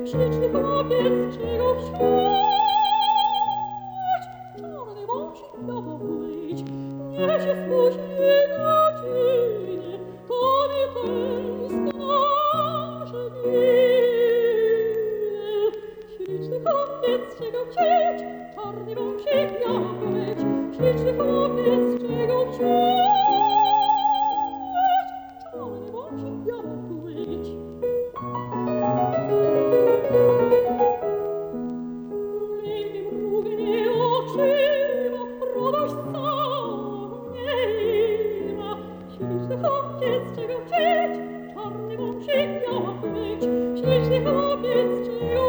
śliczny chłopiec, czego chcieć. Czarny wąsik miał być, nie się spóźni godziny, tobie tęskno żywiny. Śliczny chłopiec, czego chcieć, czarny wąsik miał być, śliczny chłopiec, czego chcieć. Czarny wąsik miał być. Radość cała mnie ma. Śliczny chłopiec, czego chcieć, czarny wąsik miał być. Śliczny chłopiec, czego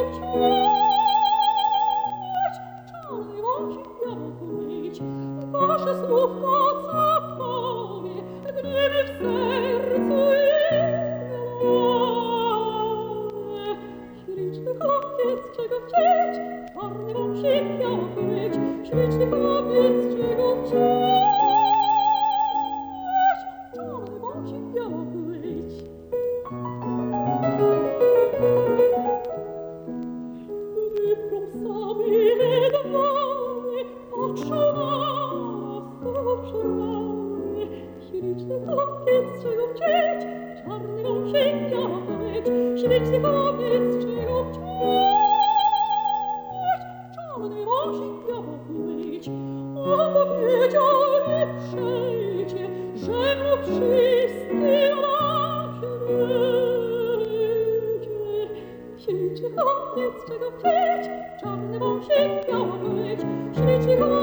chcieć, czarny wąsik miał być. Wasze słówko, co powie, gdyby w sercu jedno. Śliczny chłopiec, czego chcieć, czarny wąsik miał być. Śliczny chłopiec, czego chcieć, czarny wąsik miał być. Wyprąsamy ledwonie, patrzą nas oczarowany. Śliczny chłopiec, czego chcieć, czarny wąsik miał być. Śliczny chłopiec, czego chcieć, czarny wąsik miał być. Opowiedział mi przejdzie, że mu wszyscy na świecie. Śliczny chłopiec, czego chcieć, czarny wąsik miał być. Śliczny chłopiec,